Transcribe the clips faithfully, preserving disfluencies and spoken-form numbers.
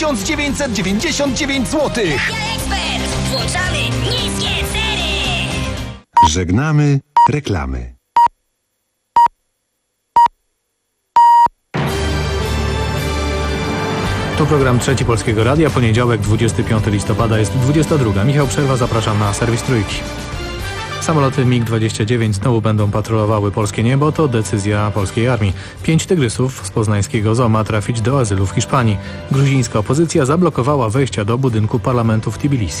tysiąc dziewięćset dziewięćdziesiąt dziewięć złotych. Ekspert! Włączamy niskie ceny! Żegnamy reklamy. To program Trzeci Polskiego Radia, poniedziałek, dwudziestego piątego listopada, jest dwudziesta druga. Michał Przerwa, zapraszam na serwis Trójki. Samoloty mig dwadzieścia dziewięć znowu będą patrolowały polskie niebo, to decyzja polskiej armii. Pięć tygrysów z poznańskiego zoo ma trafić do azylu w Hiszpanii. Gruzińska opozycja zablokowała wejścia do budynku parlamentu w Tbilisi.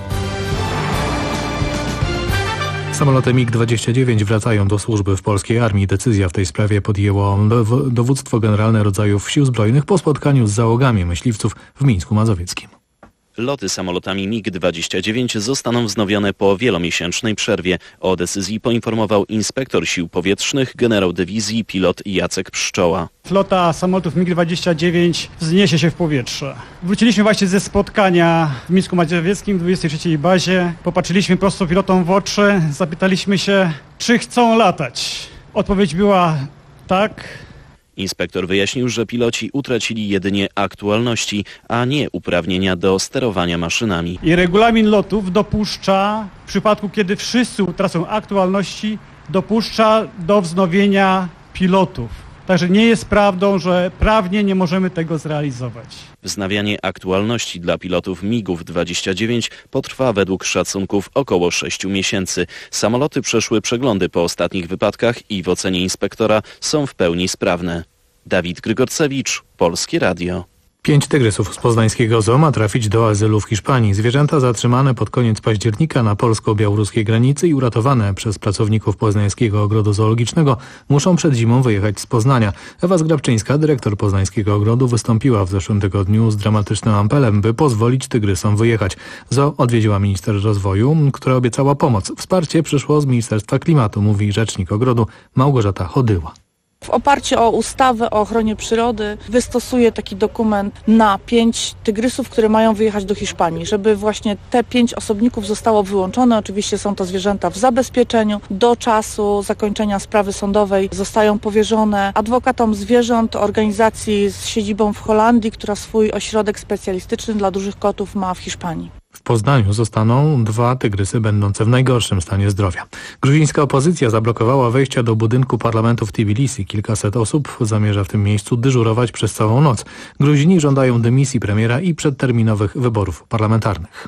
Samoloty mig dwadzieścia dziewięć wracają do służby w polskiej armii. Decyzja w tej sprawie podjęło dowództwo generalne rodzajów sił zbrojnych po spotkaniu z załogami myśliwców w Mińsku Mazowieckim. Loty samolotami mig dwadzieścia dziewięć zostaną wznowione po wielomiesięcznej przerwie. O decyzji poinformował inspektor sił powietrznych, generał dywizji, pilot Jacek Pszczoła. Flota samolotów mig dwadzieścia dziewięć wzniesie się w powietrze. Wróciliśmy właśnie ze spotkania w Mińsku Mazowieckim, w dwudziestej trzeciej bazie. Popatrzyliśmy prosto pilotom w oczy, zapytaliśmy się, czy chcą latać. Odpowiedź była tak. Inspektor wyjaśnił, że piloci utracili jedynie aktualności, a nie uprawnienia do sterowania maszynami. I regulamin lotów dopuszcza, w przypadku kiedy wszyscy utracą aktualności, dopuszcza do wznowienia pilotów. Także nie jest prawdą, że prawnie nie możemy tego zrealizować. Wznawianie aktualności dla pilotów migów dwadzieścia dziewięć potrwa według szacunków około sześciu miesięcy. Samoloty przeszły przeglądy po ostatnich wypadkach i w ocenie inspektora są w pełni sprawne. Dawid Grygorcewicz, Polskie Radio. Pięć tygrysów z poznańskiego zoo ma trafić do azylu w Hiszpanii. Zwierzęta zatrzymane pod koniec października na polsko-białoruskiej granicy i uratowane przez pracowników Poznańskiego Ogrodu Zoologicznego muszą przed zimą wyjechać z Poznania. Ewa Zgrabczyńska, dyrektor Poznańskiego Ogrodu, wystąpiła w zeszłym tygodniu z dramatycznym apelem, by pozwolić tygrysom wyjechać. Zoo odwiedziła minister rozwoju, która obiecała pomoc. Wsparcie przyszło z Ministerstwa Klimatu, mówi rzecznik ogrodu Małgorzata Chodyła. W oparciu o ustawę o ochronie przyrody wystosuje taki dokument na pięć tygrysów, które mają wyjechać do Hiszpanii, żeby właśnie te pięć osobników zostało wyłączone. Oczywiście są to zwierzęta w zabezpieczeniu. Do czasu zakończenia sprawy sądowej zostają powierzone adwokatom zwierząt, organizacji z siedzibą w Holandii, która swój ośrodek specjalistyczny dla dużych kotów ma w Hiszpanii. W Poznaniu zostaną dwa tygrysy będące w najgorszym stanie zdrowia. Gruzińska opozycja zablokowała wejścia do budynku parlamentu w Tbilisi. Kilkaset osób zamierza w tym miejscu dyżurować przez całą noc. Gruzini żądają dymisji premiera i przedterminowych wyborów parlamentarnych.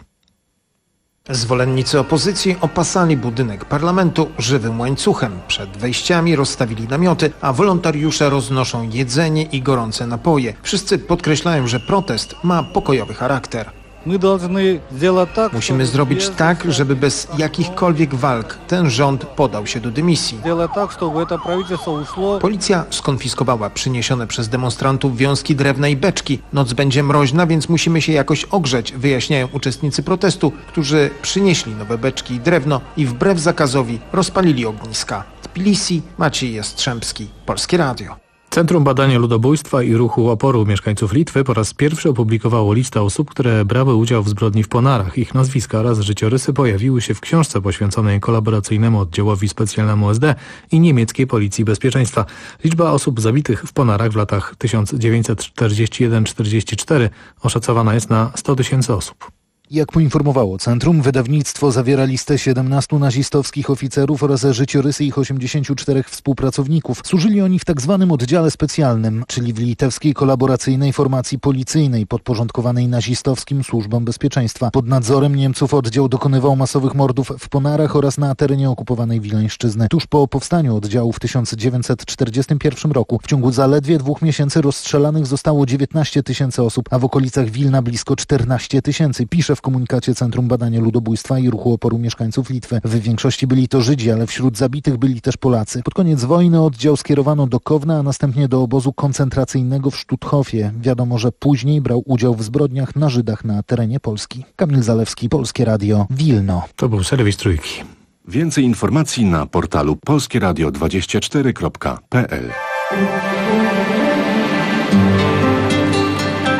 Zwolennicy opozycji opasali budynek parlamentu żywym łańcuchem. Przed wejściami rozstawili namioty, a wolontariusze roznoszą jedzenie i gorące napoje. Wszyscy podkreślają, że protest ma pokojowy charakter. Musimy zrobić tak, żeby bez jakichkolwiek walk ten rząd podał się do dymisji. Policja skonfiskowała przyniesione przez demonstrantów wiązki drewna i beczki. Noc będzie mroźna, więc musimy się jakoś ogrzeć, wyjaśniają uczestnicy protestu, którzy przynieśli nowe beczki i drewno i wbrew zakazowi rozpalili ogniska. Tbilisi, Maciej Jastrzębski, Polskie Radio. Centrum Badania Ludobójstwa i Ruchu Oporu mieszkańców Litwy po raz pierwszy opublikowało listę osób, które brały udział w zbrodni w Ponarach. Ich nazwiska oraz życiorysy pojawiły się w książce poświęconej kolaboracyjnemu oddziałowi specjalnemu S D i niemieckiej Policji Bezpieczeństwa. Liczba osób zabitych w Ponarach w latach tysiąc dziewięćset czterdziesty pierwszy do czterdziestego czwartego oszacowana jest na sto tysięcy osób. Jak poinformowało centrum, wydawnictwo zawiera listę siedemnastu nazistowskich oficerów oraz życiorysy ich osiemdziesięciu czterech współpracowników. Służyli oni w tzw. oddziale specjalnym, czyli w litewskiej kolaboracyjnej formacji policyjnej podporządkowanej nazistowskim służbom bezpieczeństwa. Pod nadzorem Niemców oddział dokonywał masowych mordów w Ponarach oraz na terenie okupowanej Wileńszczyzny. Tuż po powstaniu oddziału w tysiąc dziewięćset czterdziestym pierwszym roku w ciągu zaledwie dwóch miesięcy rozstrzelanych zostało dziewiętnaście tysięcy osób, a w okolicach Wilna blisko czternaście tysięcy, pisze w komunikacie Centrum Badania Ludobójstwa i Ruchu Oporu mieszkańców Litwy. W większości byli to Żydzi, ale wśród zabitych byli też Polacy. Pod koniec wojny oddział skierowano do Kowna, a następnie do obozu koncentracyjnego w Sztuthofie. Wiadomo, że później brał udział w zbrodniach na Żydach na terenie Polski. Kamil Zalewski, Polskie Radio, Wilno. To był serwis Trójki. Więcej informacji na portalu polskieradio dwadzieścia cztery kropka p l. W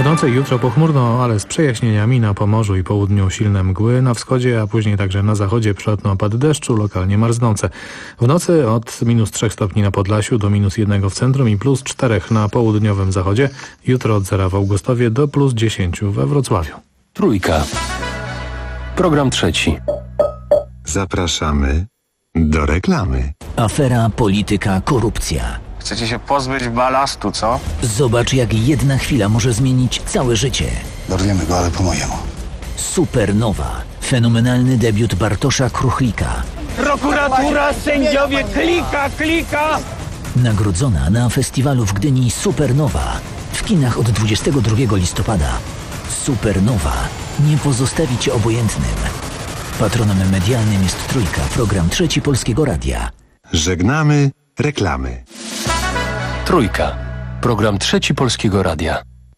W nocy jutro pochmurno, ale z przejaśnieniami na Pomorzu i południu silne mgły, na wschodzie, a później także na zachodzie przelotne opady deszczu, lokalnie marznące. W nocy od minus trzech stopni na Podlasiu do minus jednego w centrum i plus czterech na południowym zachodzie. Jutro od zera w Augustowie do plus dziesięciu we Wrocławiu. Trójka. Program trzeci. Zapraszamy do reklamy. Afera, polityka, korupcja. Chcecie się pozbyć balastu, co? Zobacz, jak jedna chwila może zmienić całe życie. Dorwiemy go, ale po mojemu. Supernowa. Fenomenalny debiut Bartosza Kruchlika. Prokuratura, sędziowie, klika, klika! Nagrodzona na festiwalu w Gdyni Supernowa. W kinach od dwudziestego drugiego listopada. Supernowa. Nie pozostawi cię obojętnym. Patronem medialnym jest Trójka, program trzeci Polskiego Radia. Żegnamy reklamy. Trójka. Program trzeci Polskiego Radia.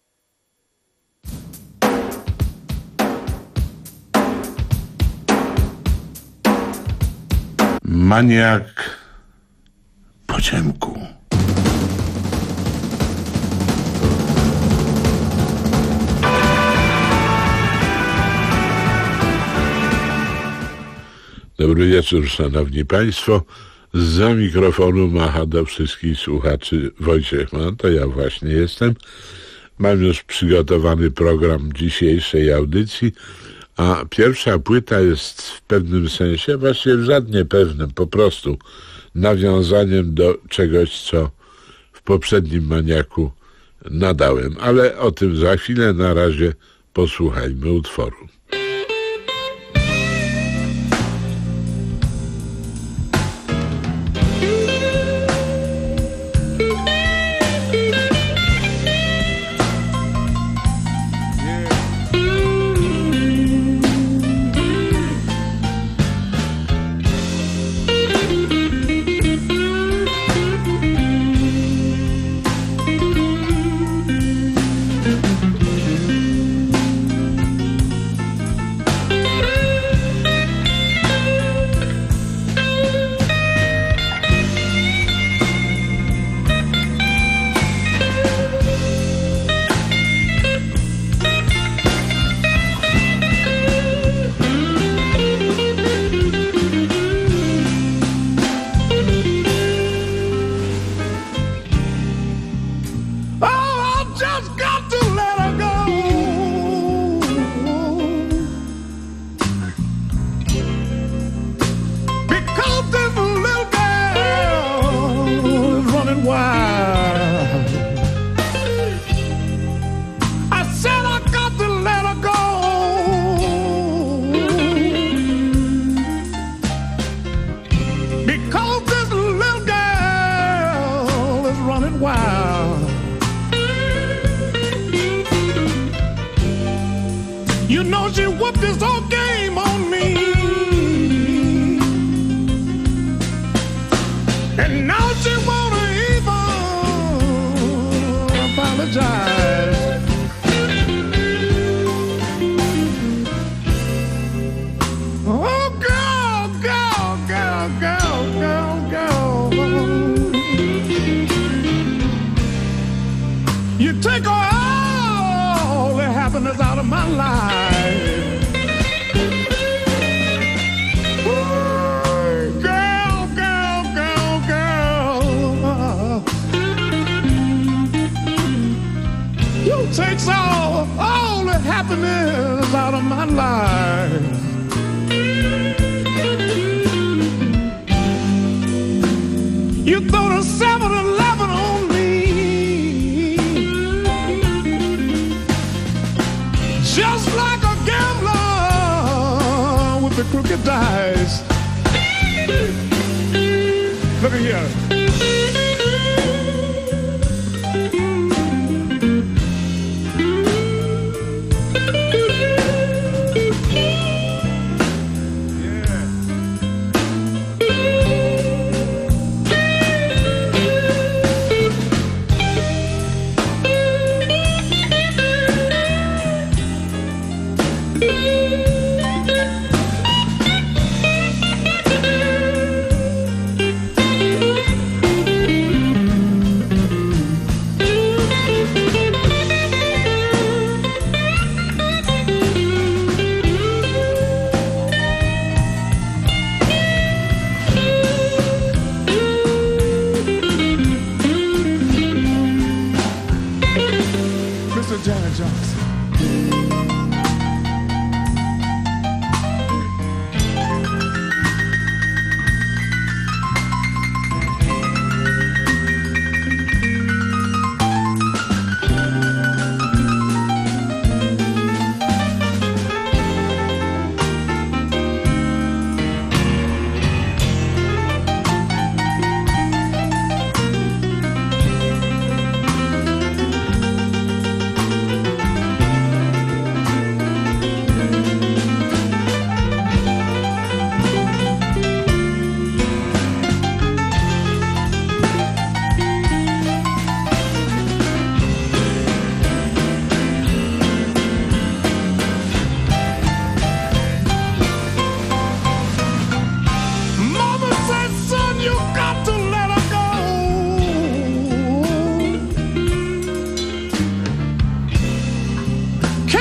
Maniak po ciemku. Dobry wieczór, szanowni państwo. Za mikrofonu macha do wszystkich słuchaczy Wojciech Mann, to ja właśnie jestem. Mam już przygotowany program dzisiejszej audycji, a pierwsza płyta jest w pewnym sensie, właściwie w żadnie pewnym, po prostu nawiązaniem do czegoś, co w poprzednim Maniaku nadałem. Ale o tym za chwilę, na razie posłuchajmy utworu.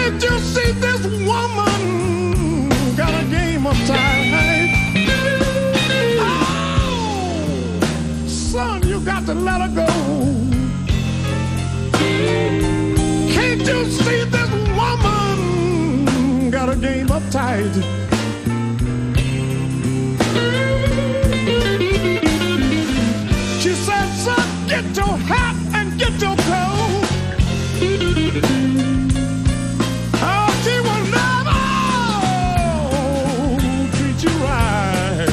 Can't you see this woman got a game uptight? Oh, son, you got to let her go. Can't you see this woman got a game uptight? She said, son, get your hat and get your coat. Oh, she will never treat you right.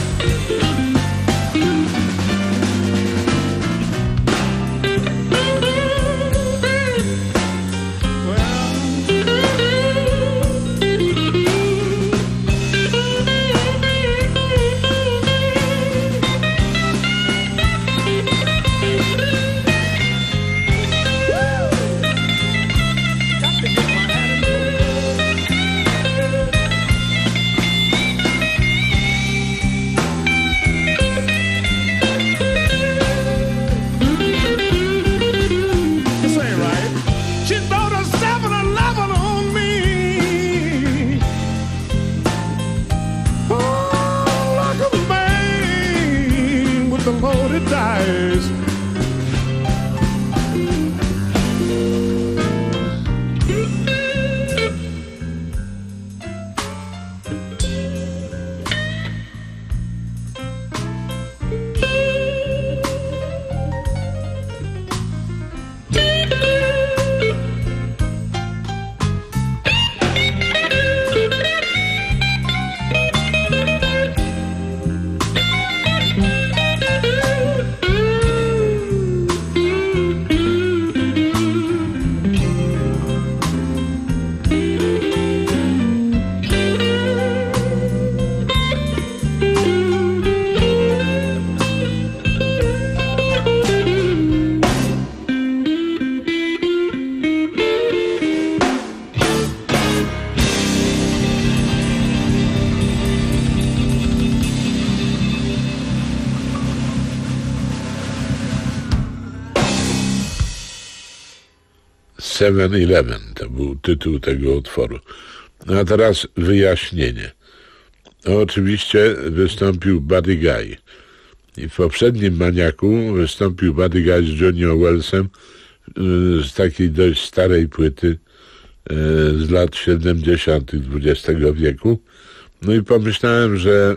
seven eleven to był tytuł tego utworu. No a teraz wyjaśnienie. No, oczywiście wystąpił Buddy Guy. I w poprzednim Maniaku wystąpił Buddy Guy z Johnny Wellsem z takiej dość starej płyty z lat siedemdziesiątych dwudziestego wieku. No i pomyślałem, że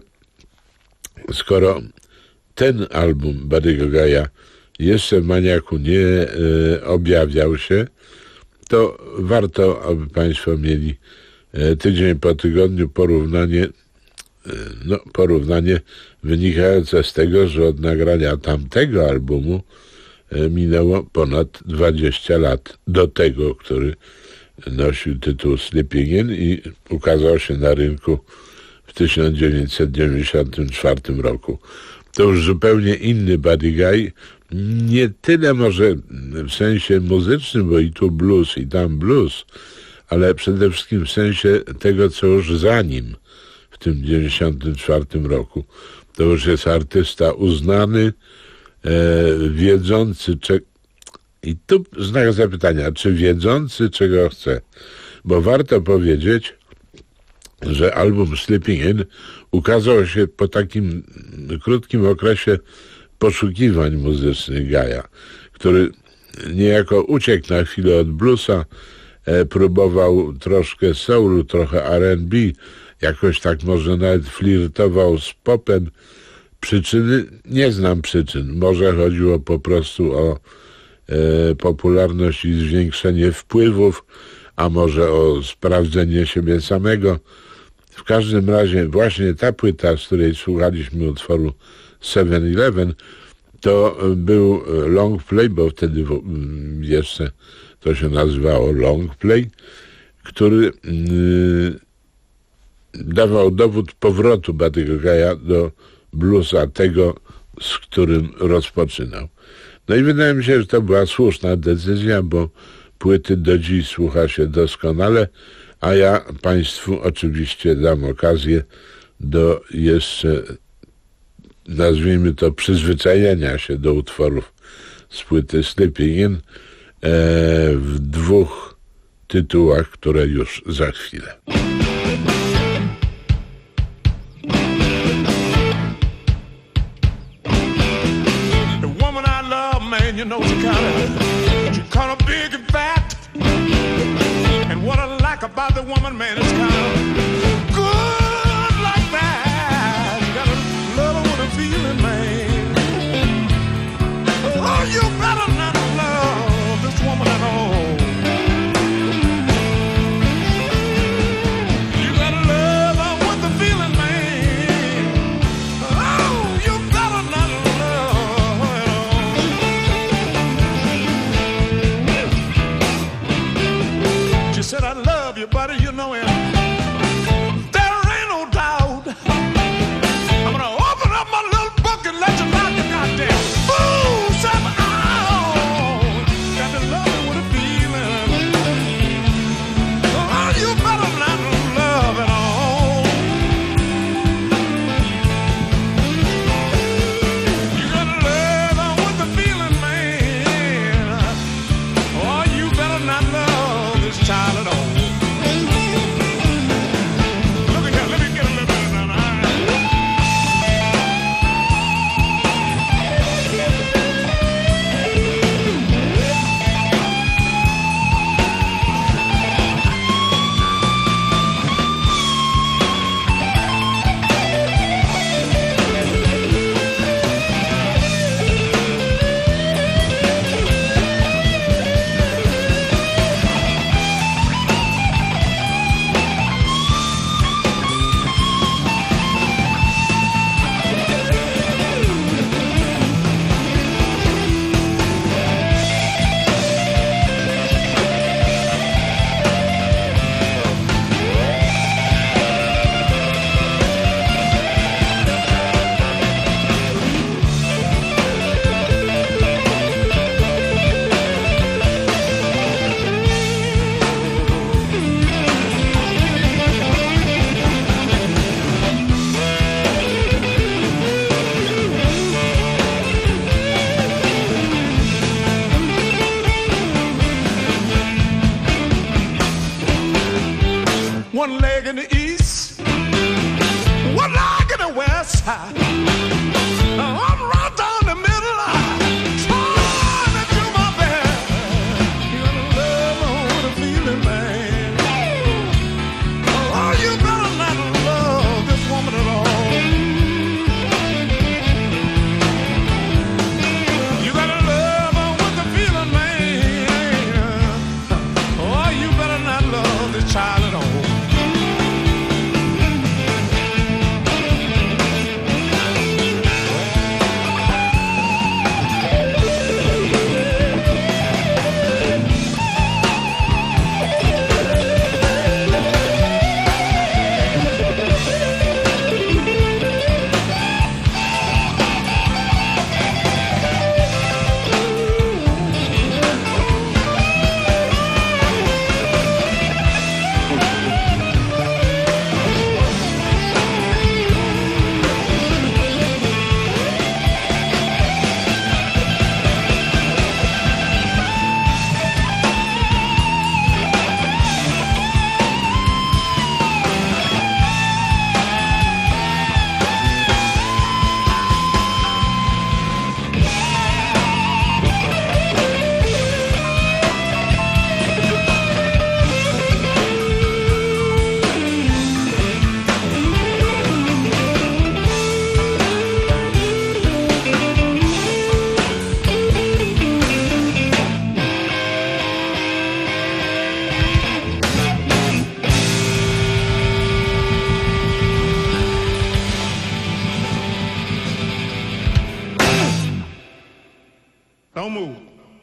skoro ten album Buddy'ego Guy'a jeszcze w Maniaku nie e, objawiał się, to warto, aby Państwo mieli e, tydzień po tygodniu porównanie, e, no, porównanie wynikające z tego, że od nagrania tamtego albumu e, minęło ponad dwadzieścia lat do tego, który nosił tytuł Sleeping In i ukazał się na rynku w tysiąc dziewięćset dziewięćdziesiątym czwartym roku. To już zupełnie inny Buddy Guy, nie tyle może w sensie muzycznym, bo i tu blues, i tam blues, ale przede wszystkim w sensie tego, co już za nim w tym dziewięćdziesiątym czwartym roku. To już jest artysta uznany, e, wiedzący, cze... i tu znak zapytania, czy wiedzący, czego chce. Bo warto powiedzieć, że album Sleeping In ukazał się po takim krótkim okresie poszukiwań muzycznych Guy'a, który niejako uciekł na chwilę od bluesa, e, próbował troszkę soulu, trochę R and B, jakoś tak może nawet flirtował z popem. Przyczyny? Nie znam przyczyn. Może chodziło po prostu o e, popularność i zwiększenie wpływów, a może o sprawdzenie siebie samego. W każdym razie właśnie ta płyta, z której słuchaliśmy utworu seven eleven, to był long play, bo wtedy jeszcze to się nazywało long play, który yy, dawał dowód powrotu Buddy'ego Guy'a do bluesa, tego, z którym rozpoczynał. No i wydaje mi się, że to była słuszna decyzja, bo płyty do dziś słucha się doskonale, a ja Państwu oczywiście dam okazję do jeszcze, nazwijmy to, przyzwyczajenia się do utworów z płyty Sleeping In e, w dwóch tytułach, które już za chwilę. You know she kinda, she kinda big and fat. And what I like about the woman, man, it's kinda good like that. You gotta love her with a feeling, man. Oh, you better not love this woman at all. You gotta love her with a feeling, man. Oh, you better not love her at all. Said I love you, buddy, you know it. There ain't no doubt. I'm gonna open up my little book and let you knock the goddamn fools out. Got to love you with a feeling. Oh, you better not love at all. You gotta love her with a feeling, man. Oh, you better not love this child at all. One leg in the east, one leg in the west side. I'm right down the middle, trying to do my best. You gotta love her with a feeling, man. Oh, you better not love this woman at all. You gotta love her with a feeling, man. Oh, you better not love this child at all. Don't move.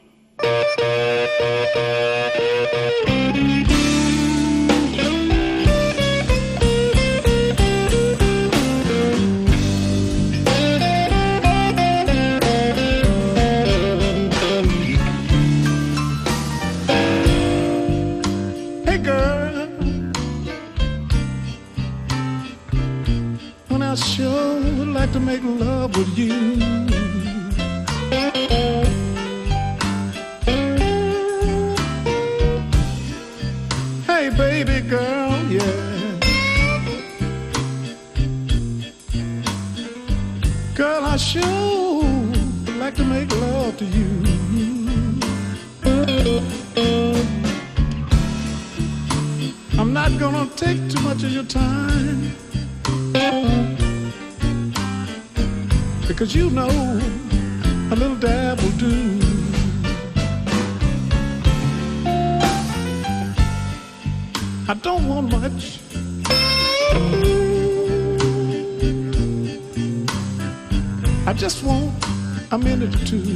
Hey girl, when I sure would like to make love with you. girl, yeah. Girl, I sure would like to make love to you. I'm not gonna take too much of your time, because you know a little dab will do. I don't want much. I just want a minute or two.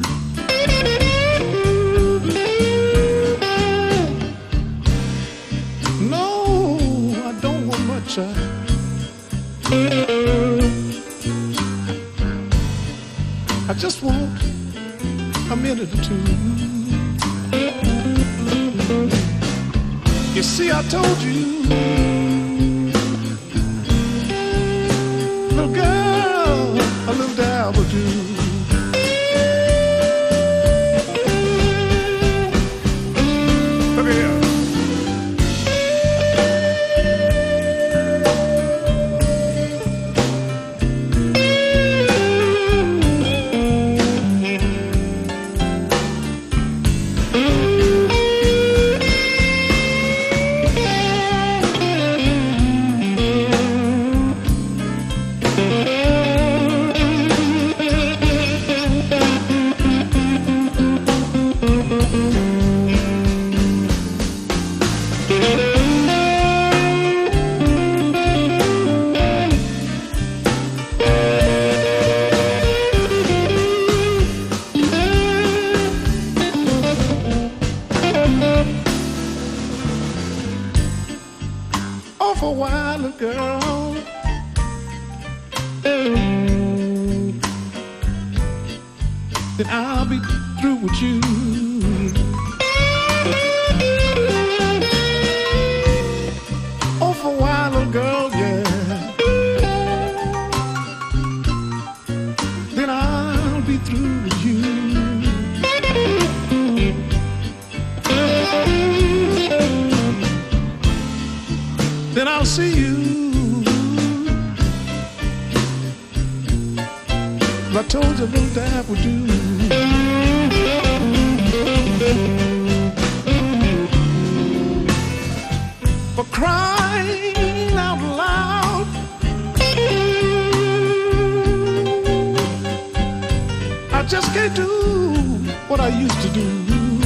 No, I don't want much. I, I just want a minute or two. You see, I told you, little girl, a little dab will do. Look here. For a while, little girl, then I'll be through with you. Oh, for a while, little girl, yeah, then I'll be through with you. Then I'll see you. I told you a little dab would do. For crying out loud, I just can't do what I used to do.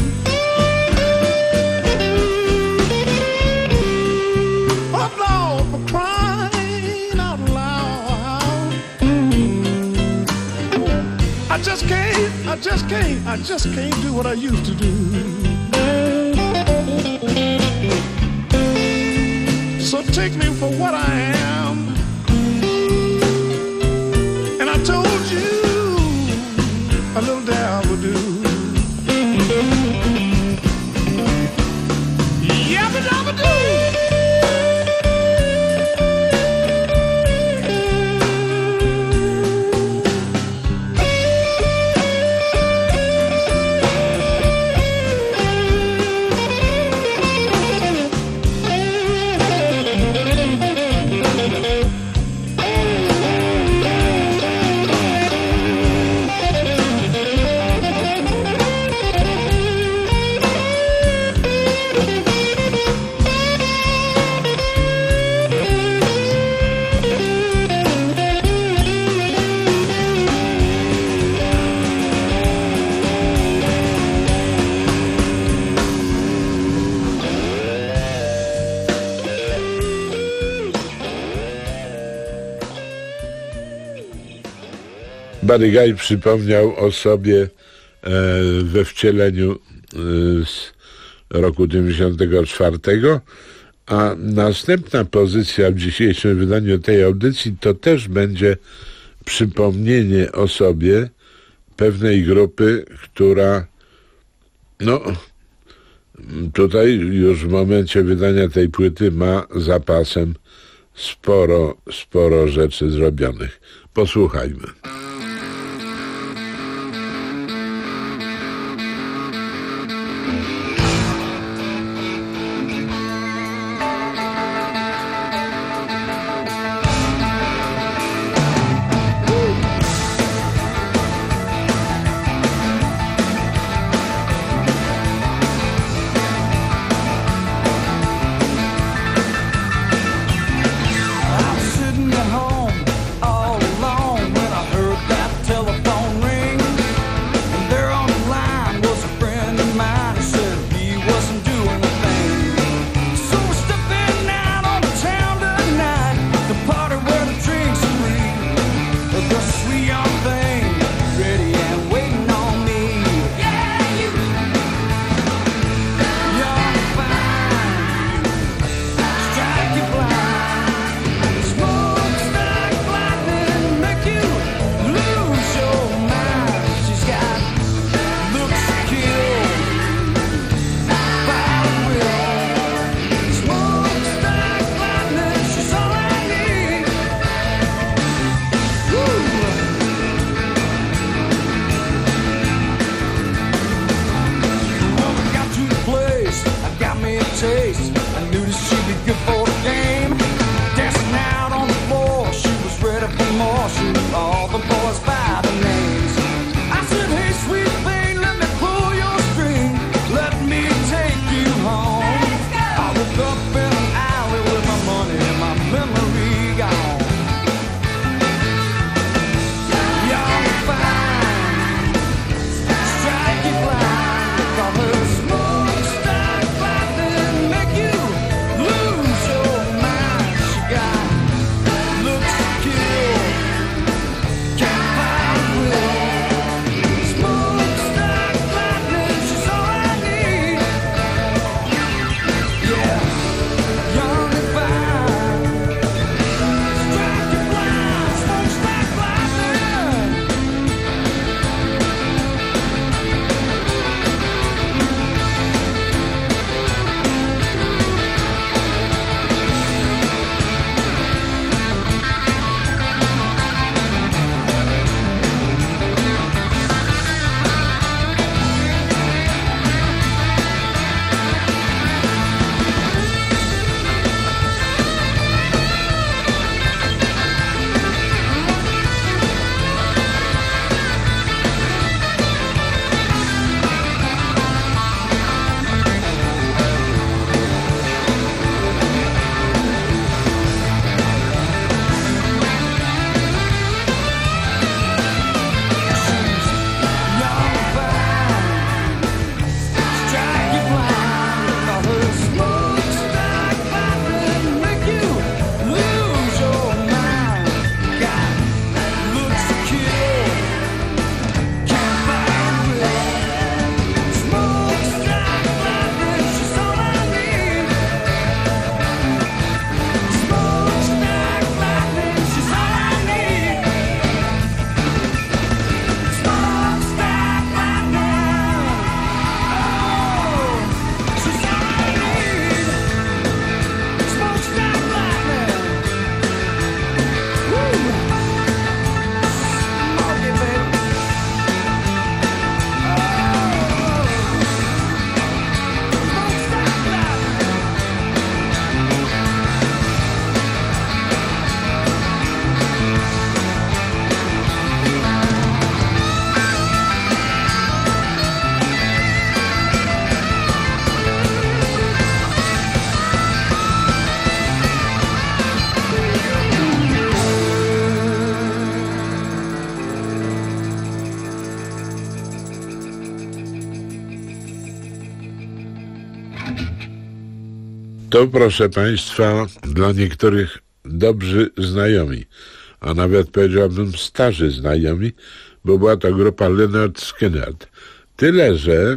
I just can't, I just can't, I just can't do what I used to do. So take me for what I am. And I told you a little dab would do. Yabba dabba do. Buddy Guy przypomniał o sobie e, we wcieleniu e, z roku dziewięćdziesiątego czwartego, a następna pozycja w dzisiejszym wydaniu tej audycji to też będzie przypomnienie o sobie pewnej grupy, która no tutaj już w momencie wydania tej płyty ma zapasem sporo, sporo rzeczy zrobionych. Posłuchajmy. I knew that she'd be good for the game. Dancing out on the floor, she was ready for more. She knew all the boys by the names. I said, hey, sweet thing, let me pull your string. Let me take you home. I woke up in an alley with my money and my memory gone. Young and fine, strike you blind. They call her smokestack lightning, make you lose your mind. She got looks to kill, can't find a will. Smokestack lightning, she's all I need. Yeah, young and fine, strike you blind. Smokestack lightning. To, proszę Państwa, dla niektórych dobrzy znajomi, a nawet powiedziałbym starzy znajomi, bo była to grupa Lynyrd Skynyrd. Tyle, że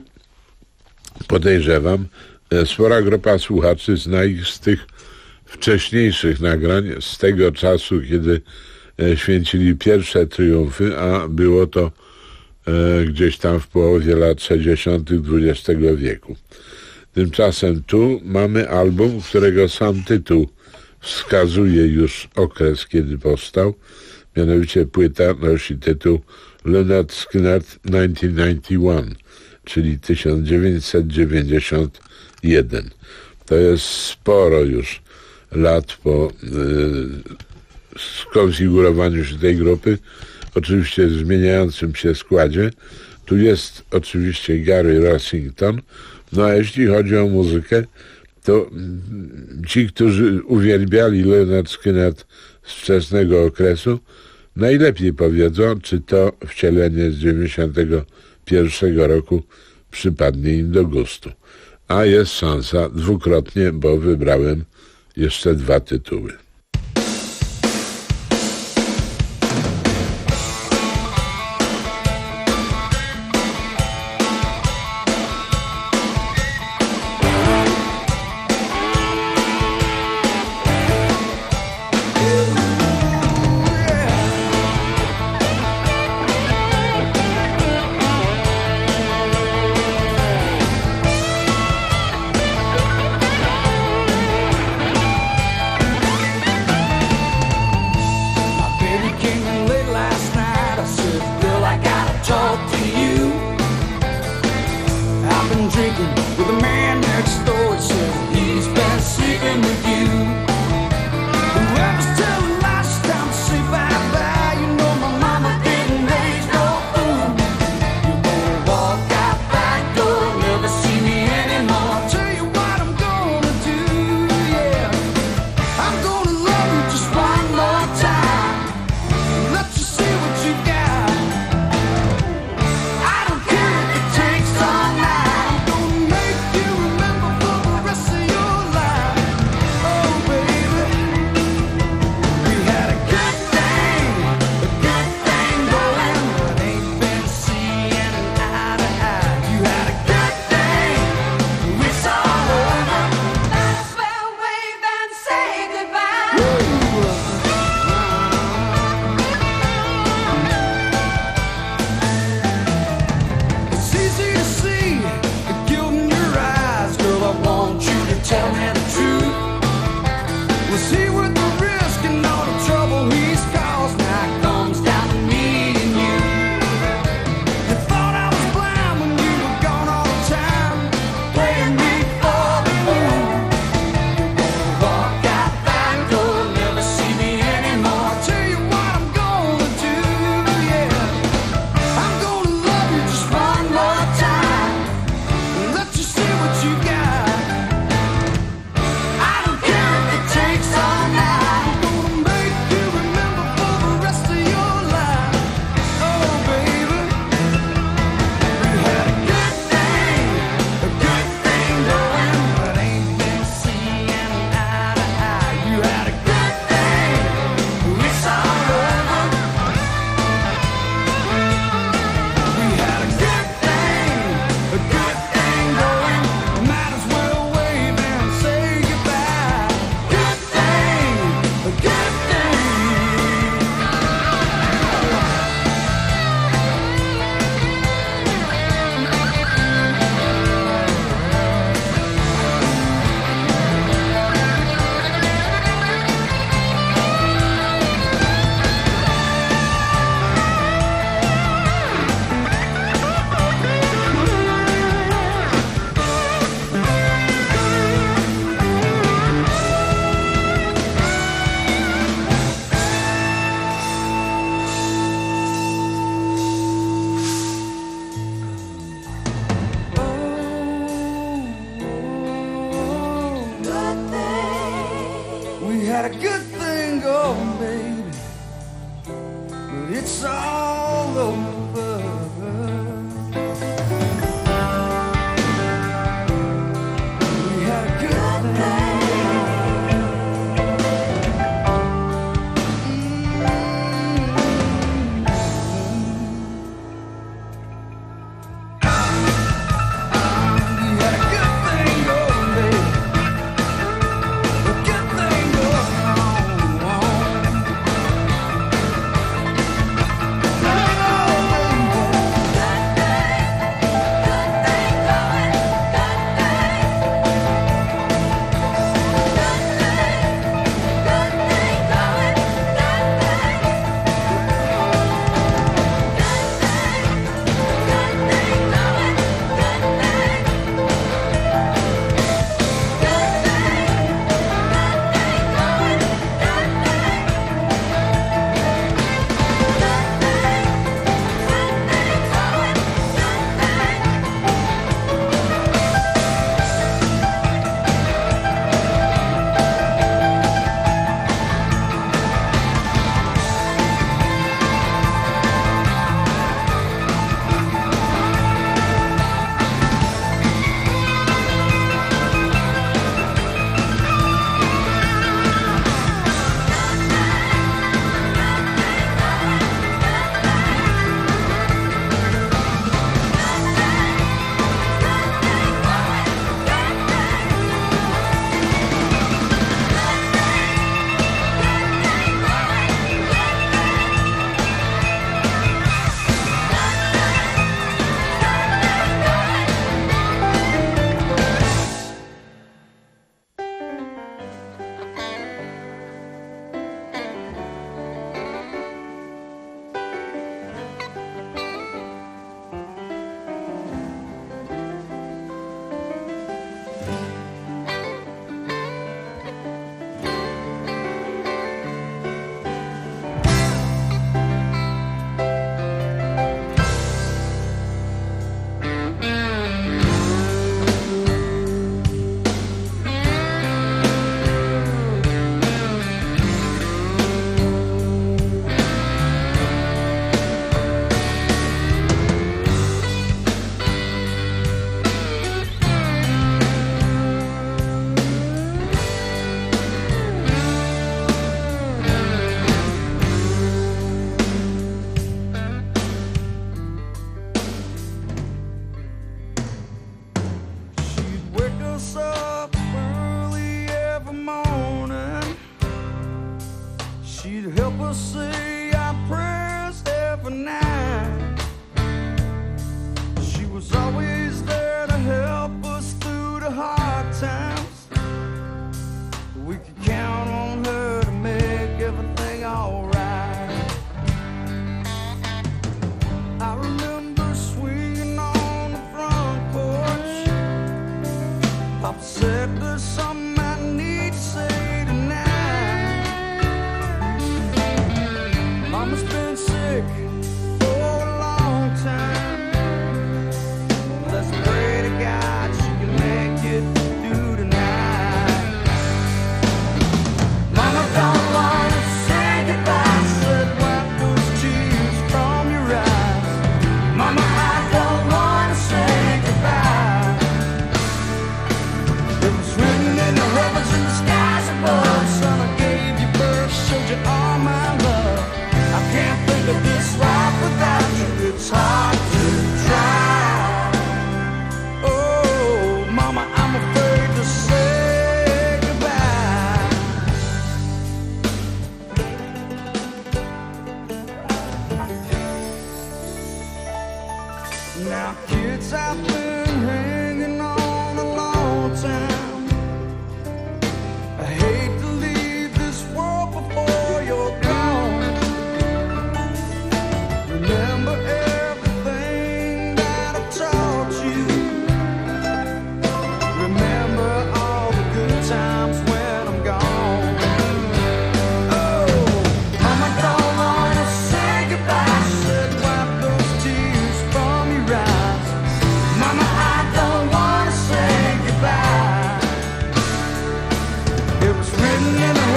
podejrzewam, spora grupa słuchaczy zna ich z tych wcześniejszych nagrań, z tego czasu, kiedy święcili pierwsze triumfy, a było to e, gdzieś tam w połowie lat sześćdziesiątych dwudziestego wieku. Tymczasem tu mamy album, którego sam tytuł wskazuje już okres, kiedy powstał. Mianowicie płyta nosi tytuł Lynyrd Skynyrd tysiąc dziewięćset dziewięćdziesiąt jeden, czyli tysiąc dziewięćset dziewięćdziesiąt jeden. To jest sporo już lat po yy, skonfigurowaniu się tej grupy, oczywiście w zmieniającym się składzie. Tu jest oczywiście Gary Rossington. No a jeśli chodzi o muzykę, to ci, którzy uwielbiali Lynyrd Skynyrd z wczesnego okresu, najlepiej powiedzą, czy to wcielenie z dziewięćdziesiątego pierwszego roku przypadnie im do gustu. A jest szansa dwukrotnie, bo wybrałem jeszcze dwa tytuły. Yeah. We had a good thing going, baby, but it's all over. We had a good thing. Mama's been sick for a long time.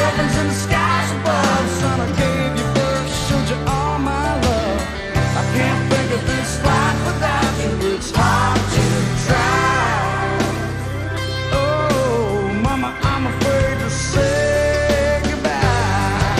heavens and the skies above. Son, I gave you birth, showed you all my love. I can't think of this life without you. It's hard to try. Oh, mama, I'm afraid to say goodbye.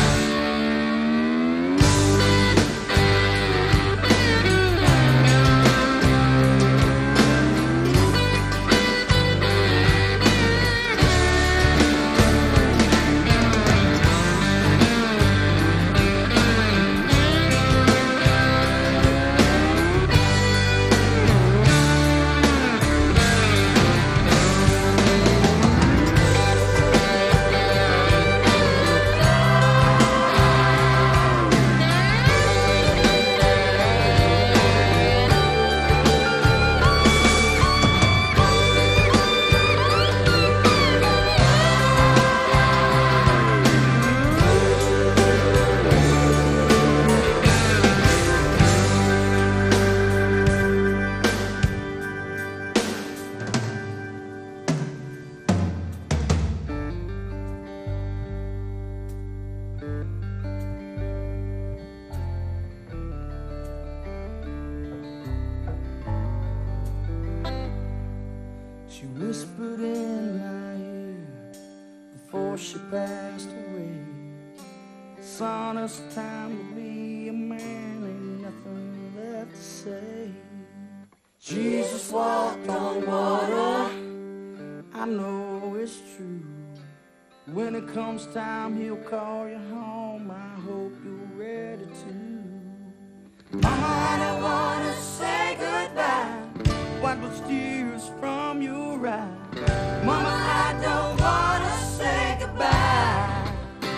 She whispered in my ear before she passed away. Son, it's time to be a man, ain't nothing left to say. Jesus walked on water, I know it's true. When it comes time, he'll call you home, I hope you're ready to. Mama, I don't wanna say goodbye. Wipe those tears from your eyes. Mama, I don't wanna say goodbye.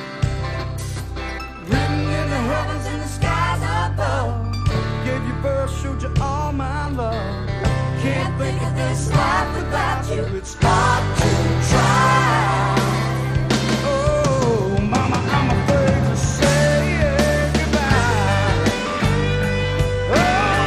Written in the heavens and the skies above. Gave you birth, showed you all my love. Can't think of this life without you. It's hard to try. Oh, mama, I'm afraid to say goodbye. Oh,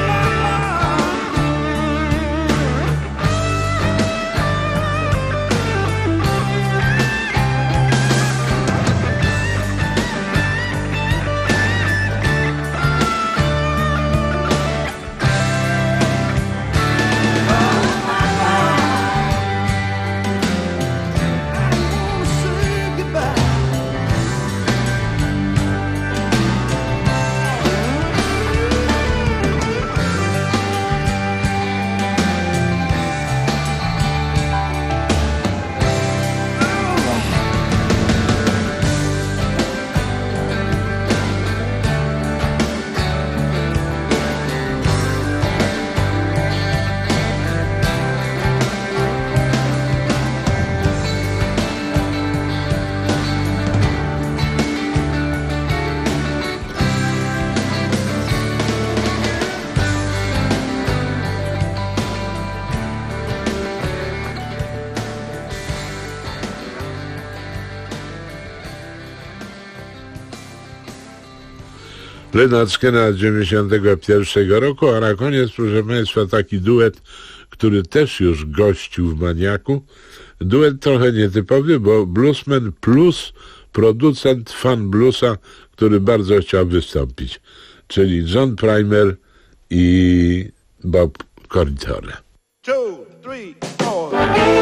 Leonard Skinner dziewięćdziesiątego pierwszego roku, a na koniec, proszę Państwa, taki duet, który też już gościł w Maniaku. Duet trochę nietypowy, bo bluesman plus producent fan bluesa, który bardzo chciał wystąpić, czyli John Primer i Bob Corritore. Two, three, four.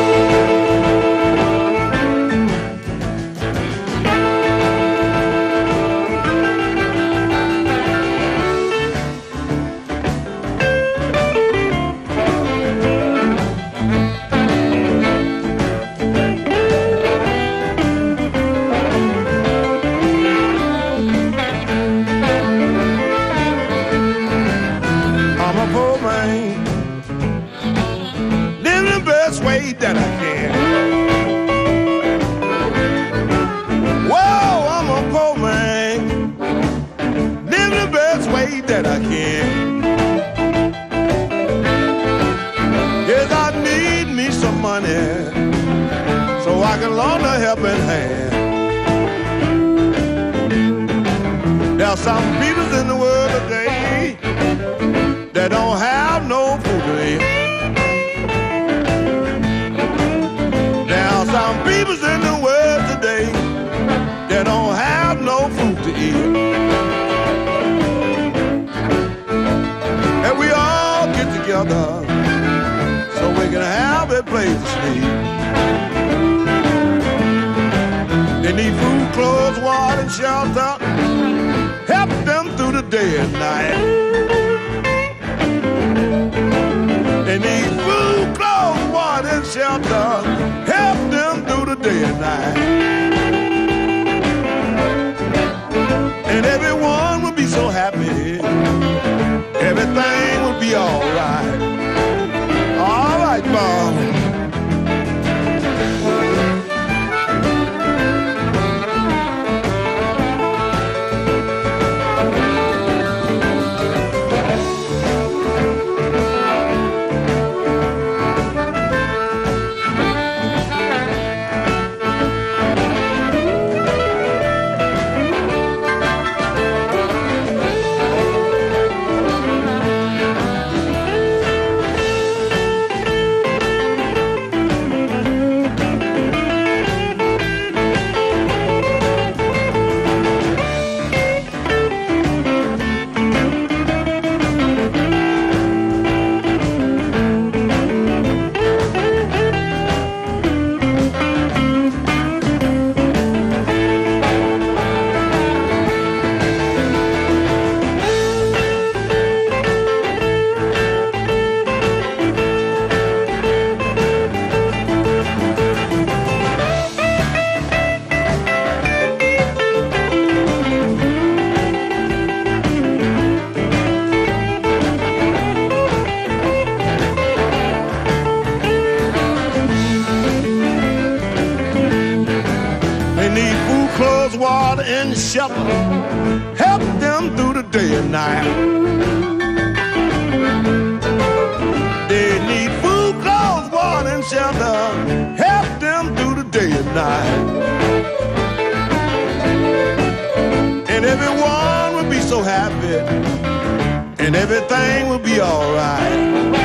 That I can. Whoa, I'm a poor man, live the best way that I can. Yes, I need me some money so I can loan a helping hand. There are some people in the world today that don't have no food to eat. Some people's in the world today here. And we all get together so we can have a place to sleep. They need food, clothes, water, and shelter. Help them through the day and night. They need food, clothes, water, and shelter. Help them through the day and night. And everyone will be so happy. Everything will be all right. All right, Bob. Shelter, help them through the day and night. They need food, clothes, water, and shelter. Help them through the day and night. And everyone will be so happy, and everything will be all right.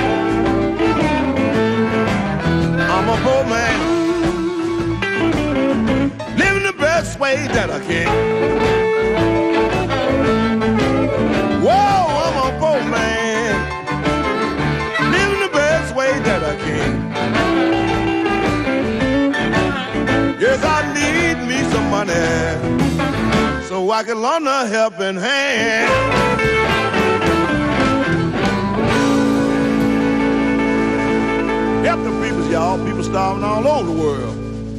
I'm a poor man, living the best way that I can. So I can lend a helping hand. Help the people, y'all. People starving all over the world.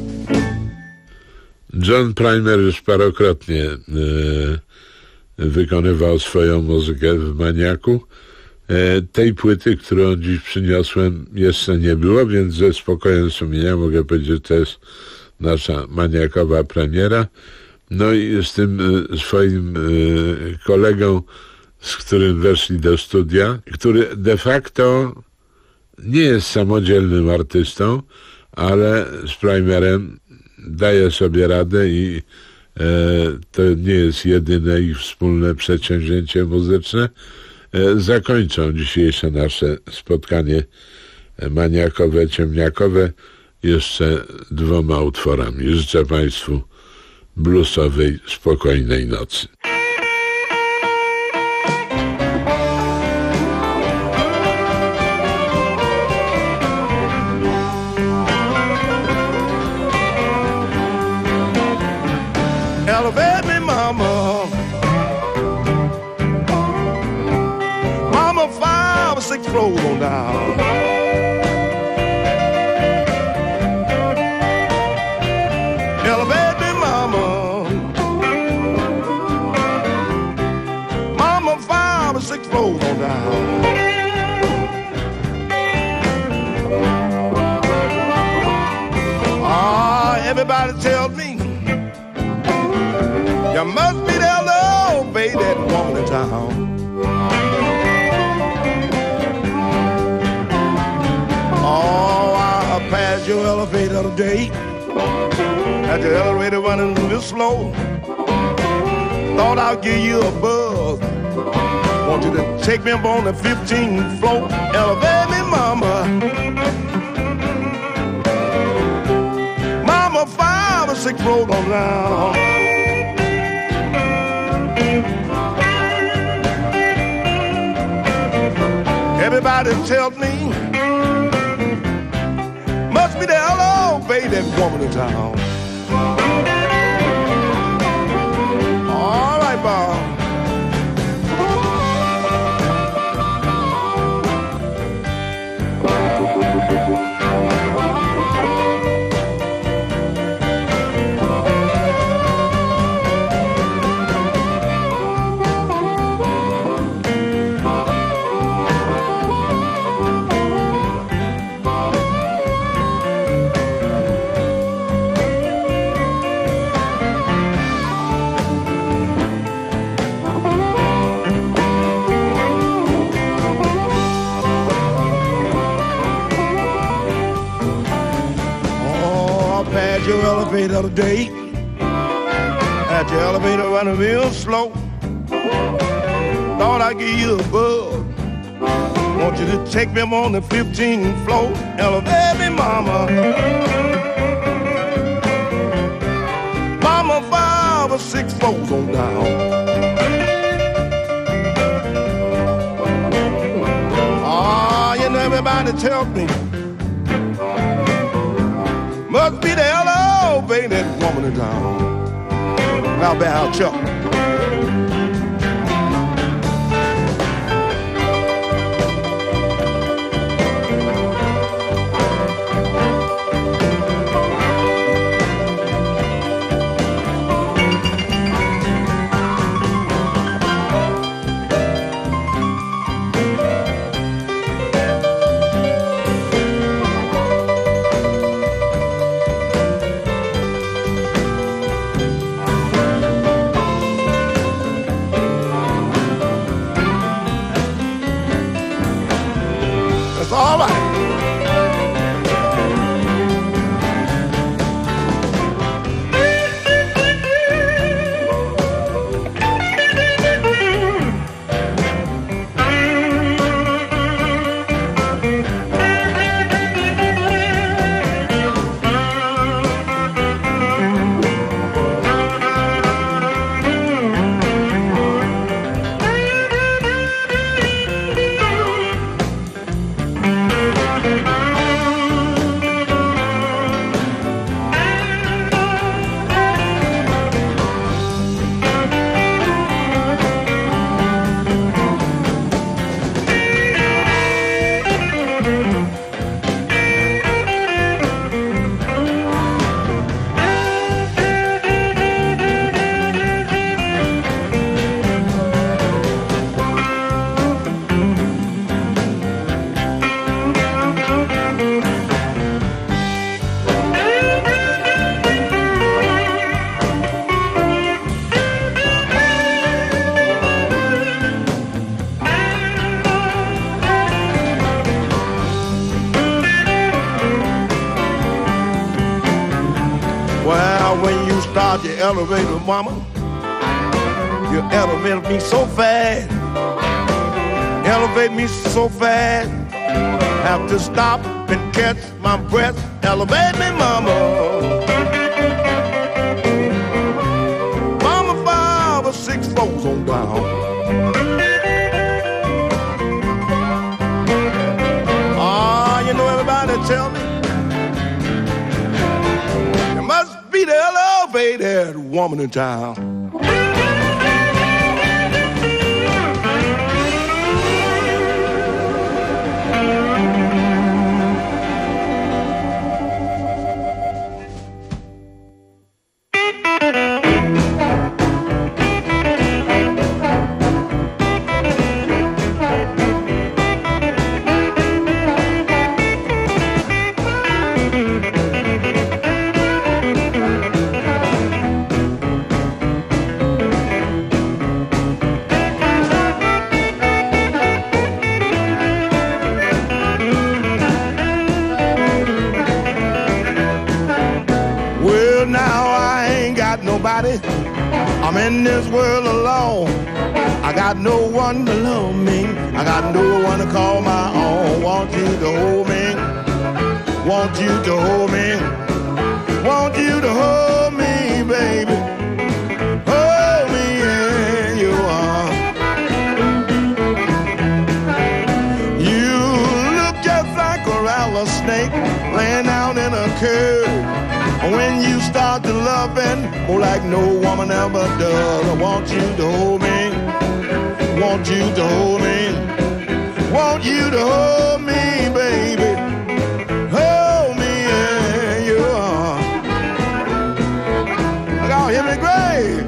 John Primer już parokrotnie e, wykonywał swoją muzykę w Maniaku. E, tej płyty, którą dziś przyniosłem, jeszcze nie było, więc ze spokojem sumienia mogę powiedzieć, że to jest nasza maniakowa premiera. No i z tym y, swoim y, kolegą, z którym weszli do studia, który de facto nie jest samodzielnym artystą, ale z Primerem daje sobie radę i e, to nie jest jedyne ich wspólne przedsięwzięcie muzyczne. E, zakończą dzisiejsze nasze spotkanie maniakowe, ciemniakowe jeszcze dwoma utworami. Życzę Państwu bluesowej, spokojnej nocy. Elevate me, mama. Mama, five or six floors on down. Elevate me, mama. Mama, five or six floors on down. Ah, everybody tells me you must be the old baby, that woman in town. Oh, I passed your elevator today. Had the elevator running real slow. Thought I'd give you a buzz. Want you to take me up on the fifteenth floor. Elevate me, mama. Mama, five or six floors on down. everybody tells me must be the elevated woman in town. All right, Bob. Your elevator today, at your elevator running real slow. Thought I'd give you a bug. Want you to take me on the fifteenth floor. Elevate me, mama. Mama, five or six floors on down. Ah, you know everybody tells me must be the elevated woman in town. How about Chuck? All right. Your elevator, mama, you elevate me so fast, elevate me so fast, have to stop and catch my breath. Elevate me, mama, mama, five or six floors on down. Ah, you know everybody tell me you must be the elevated woman in town. I'm in this world alone. I got no one to love me. I got no one to call my own. Want you to hold me. Want you to hold me. Want you to hold me, baby. Hold me in your arms. You loving, oh, like no woman ever does. I want you to hold me, want you to hold me, want you to hold me, baby. Hold me in your arms. I got him in the grave.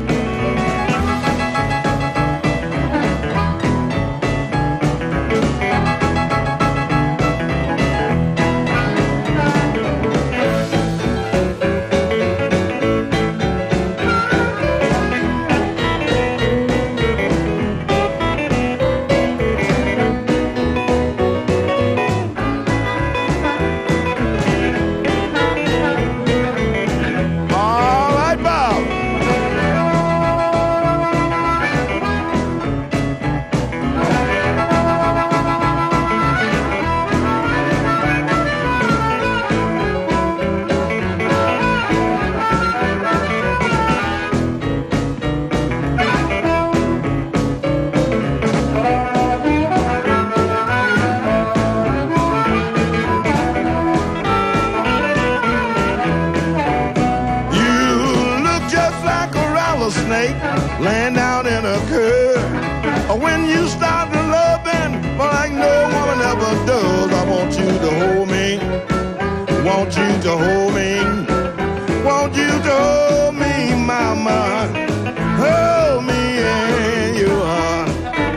Snake laying down in a curve. When you start to loving, like no woman ever does, I want you to hold me, want you to hold me, want you to hold me, mama, hold me in your arms.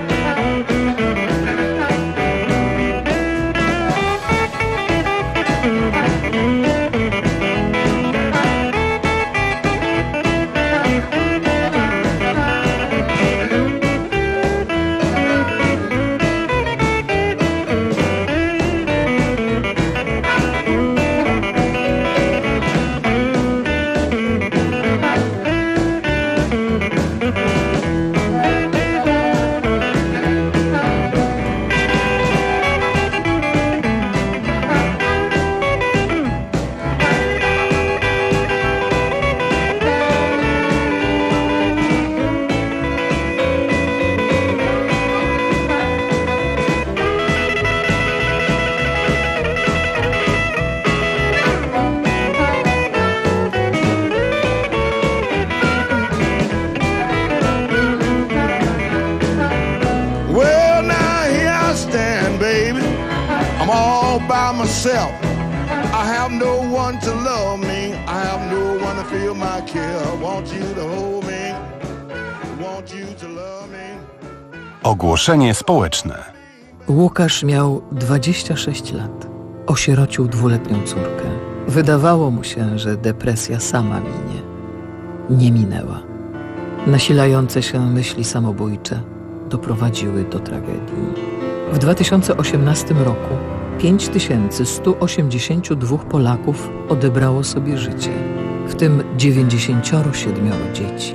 Myself. I have no one to love me. I have no one to feel my care. I want you to hold me. Want you to love me. Ogłoszenie społeczne. Łukasz miał dwadzieścia sześć lat. Osierocił dwuletnią córkę. Wydawało mu się, że depresja sama minie. Nie minęła. Nasilające się myśli samobójcze doprowadziły do tragedii. W dwa tysiące osiemnastym roku pięć tysięcy sto osiemdziesiąt dwa Polaków odebrało sobie życie, w tym dziewięćdziesiąt siedem dzieci.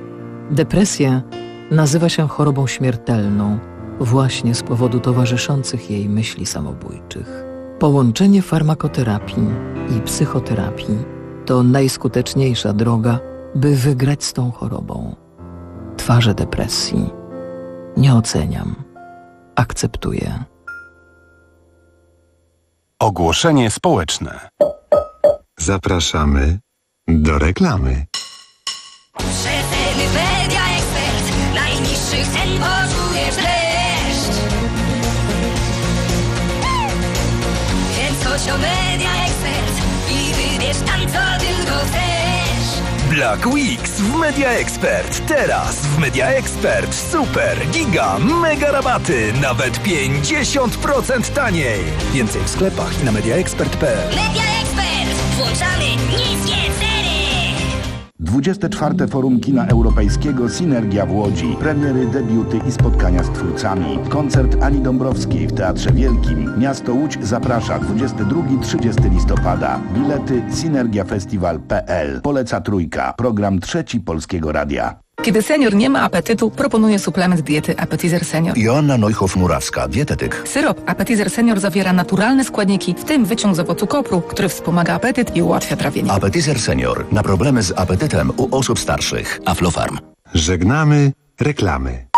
Depresja nazywa się chorobą śmiertelną właśnie z powodu towarzyszących jej myśli samobójczych. Połączenie farmakoterapii i psychoterapii to najskuteczniejsza droga, by wygrać z tą chorobą. Twarze depresji nie oceniam, akceptuję. Ogłoszenie społeczne. Zapraszamy do reklamy. Przeceny Media Expert. Najniższych cen poczujesz dreszcz. Więc chodź o Media Expert i wybierz tam, co tylko chcesz. Black Weeks w Media Expert. Teraz w Media Expert super, giga, mega rabaty. Nawet pięćdziesiąt procent taniej. Więcej w sklepach i na mediaexpert kropka p l. Media Expert. Włączamy niskie ceny. dwudzieste czwarte Forum Kina Europejskiego Synergia w Łodzi. Premiery, debiuty i spotkania z twórcami. Koncert Ani Dąbrowskiej w Teatrze Wielkim. Miasto Łódź zaprasza dwudziestego drugiego do trzydziestego listopada. Bilety synergiafestiwal kropka p l. Poleca Trójka. Program trzeci Polskiego Radia. Kiedy senior nie ma apetytu, proponuję suplement diety Appetizer Senior. Joanna Neuhoff-Murawska, dietetyk. Syrop Appetizer Senior zawiera naturalne składniki, w tym wyciąg z owocu kopru, który wspomaga apetyt i ułatwia trawienie. Appetizer Senior. Na problemy z apetytem u osób starszych. Aflofarm. Żegnamy reklamy.